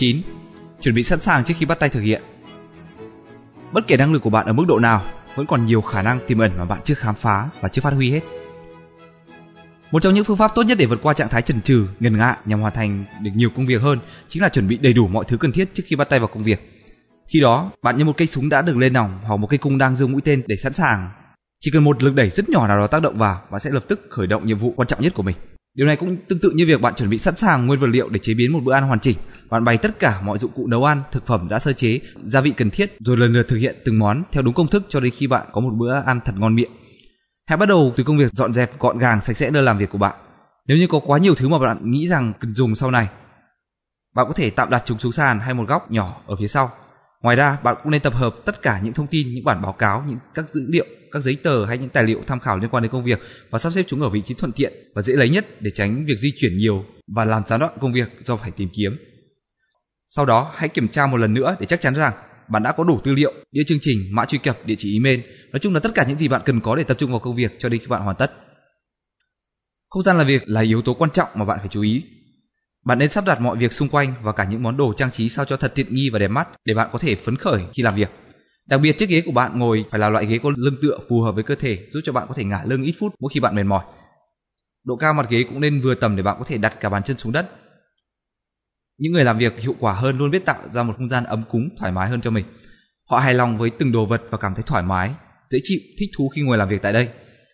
9. Chuẩn bị sẵn sàng trước khi bắt tay thực hiện. Bất kể năng lực của bạn ở mức độ nào, vẫn còn nhiều khả năng tiềm ẩn mà bạn chưa khám phá và chưa phát huy hết. Một trong những phương pháp tốt nhất để vượt qua trạng thái chần chừ, ngần ngại nhằm hoàn thành được nhiều công việc hơn chính là chuẩn bị đầy đủ mọi thứ cần thiết trước khi bắt tay vào công việc. Khi đó, bạn như một cây súng đã được lên nòng hoặc một cây cung đang giương mũi tên để sẵn sàng. Chỉ cần một lực đẩy rất nhỏ nào đó tác động vào, bạn sẽ lập tức khởi động nhiệm vụ quan trọng nhất của mình. Điều này cũng tương tự như việc bạn chuẩn bị sẵn sàng nguyên vật liệu để chế biến một bữa ăn hoàn chỉnh. Bạn bày tất cả mọi dụng cụ nấu ăn, thực phẩm đã sơ chế, gia vị cần thiết, rồi lần lượt thực hiện từng món theo đúng công thức cho đến khi bạn có một bữa ăn thật ngon miệng. Hãy bắt đầu từ công việc dọn dẹp gọn gàng sạch sẽ nơi làm việc của bạn. Nếu như có quá nhiều thứ mà bạn nghĩ rằng cần dùng sau này, bạn có thể tạm đặt chúng xuống sàn hay một góc nhỏ ở phía sau. Ngoài ra, bạn cũng nên tập hợp tất cả những thông tin, những bản báo cáo, những các dữ liệu, các giấy tờ hay những tài liệu tham khảo liên quan đến công việc và sắp xếp chúng ở vị trí thuận tiện và dễ lấy nhất để tránh việc di chuyển nhiều và làm gián đoạn công việc do phải tìm kiếm. Sau đó, hãy kiểm tra một lần nữa để chắc chắn rằng bạn đã có đủ tư liệu, đĩa chương trình, mã truy cập, địa chỉ email, nói chung là tất cả những gì bạn cần có để tập trung vào công việc cho đến khi bạn hoàn tất. Không gian làm việc là yếu tố quan trọng mà bạn phải chú ý. Bạn nên sắp đặt mọi việc xung quanh và cả những món đồ trang trí sao cho thật tiện nghi và đẹp mắt để bạn có thể phấn khởi khi làm việc. Đặc biệt chiếc ghế của bạn ngồi phải là loại ghế có lưng tựa phù hợp với cơ thể, giúp cho bạn có thể ngả lưng ít phút mỗi khi bạn mệt mỏi. Độ cao mặt ghế cũng nên vừa tầm để bạn có thể đặt cả bàn chân xuống đất. Những người làm việc hiệu quả hơn luôn biết tạo ra một không gian ấm cúng, thoải mái hơn cho mình. Họ hài lòng với từng đồ vật và cảm thấy thoải mái, dễ chịu, thích thú khi ngồi làm việc tại đây.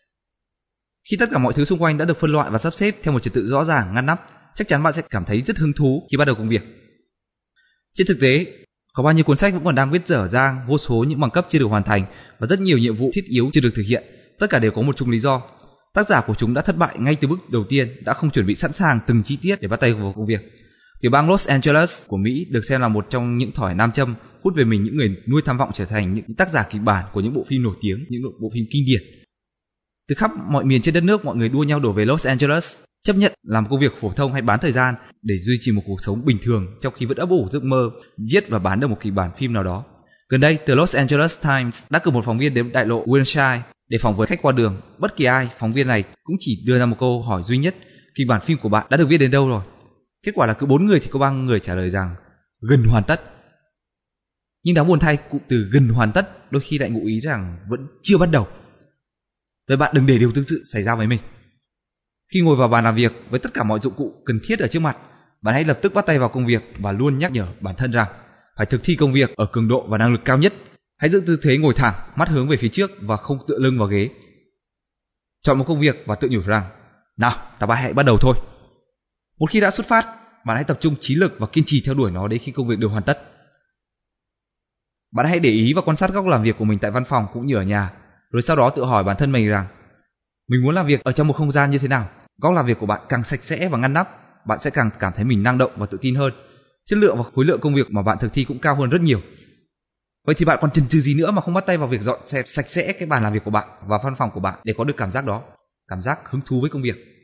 Khi tất cả mọi thứ xung quanh đã được phân loại và sắp xếp theo một trật tự rõ ràng, ngăn nắp, chắc chắn bạn sẽ cảm thấy rất hứng thú khi bắt đầu công việc. Trên thực tế, có bao nhiêu cuốn sách vẫn còn đang viết dở dang, vô số những bằng cấp chưa được hoàn thành và rất nhiều nhiệm vụ thiết yếu chưa được thực hiện. Tất cả đều có một chung lý do. Tác giả của chúng đã thất bại ngay từ bước đầu tiên, đã không chuẩn bị sẵn sàng từng chi tiết để bắt tay vào công việc. Tiểu bang Los Angeles của Mỹ được xem là một trong những thỏi nam châm hút về mình những người nuôi tham vọng trở thành những tác giả kịch bản của những bộ phim nổi tiếng, những bộ phim kinh điển. Từ khắp mọi miền trên đất nước, mọi người đua nhau đổ về Los Angeles, chấp nhận làm công việc phổ thông hay bán thời gian để duy trì một cuộc sống bình thường trong khi vẫn ấp ủ giấc mơ viết và bán được một kịch bản phim nào đó. Gần đây, tờ Los Angeles Times đã cử một phóng viên đến đại lộ Wilshire để phỏng vấn khách qua đường. Bất kỳ ai, phóng viên này cũng chỉ đưa ra một câu hỏi duy nhất: kịch bản phim của bạn đã được viết đến đâu rồi? Kết quả là cứ 4 người thì có 3 người trả lời rằng gần hoàn tất. Nhưng đáng buồn thay, cụm từ gần hoàn tất đôi khi lại ngụ ý rằng vẫn chưa bắt đầu. Vậy bạn đừng để điều tương tự xảy ra với mình. Khi ngồi vào bàn làm việc với tất cả mọi dụng cụ cần thiết ở trước mặt, bạn hãy lập tức bắt tay vào công việc và luôn nhắc nhở bản thân rằng phải thực thi công việc ở cường độ và năng lực cao nhất. Hãy giữ tư thế ngồi thẳng, mắt hướng về phía trước và không tựa lưng vào ghế. Chọn một công việc và tự nhủ rằng nào, ta hãy bắt đầu thôi. Một khi đã xuất phát, bạn hãy tập trung trí lực và kiên trì theo đuổi nó đến khi công việc được hoàn tất. Bạn hãy để ý và quan sát góc làm việc của mình tại văn phòng cũng như ở nhà, rồi sau đó tự hỏi bản thân mình rằng mình muốn làm việc ở trong một không gian như thế nào. Góc làm việc của bạn càng sạch sẽ và ngăn nắp, bạn sẽ càng cảm thấy mình năng động và tự tin hơn. Chất lượng và khối lượng công việc mà bạn thực thi cũng cao hơn rất nhiều. Vậy thì bạn còn chần chừ gì nữa mà không bắt tay vào việc dọn dẹp sạch sẽ cái bàn làm việc của bạn và văn phòng của bạn để có được cảm giác đó, cảm giác hứng thú với công việc.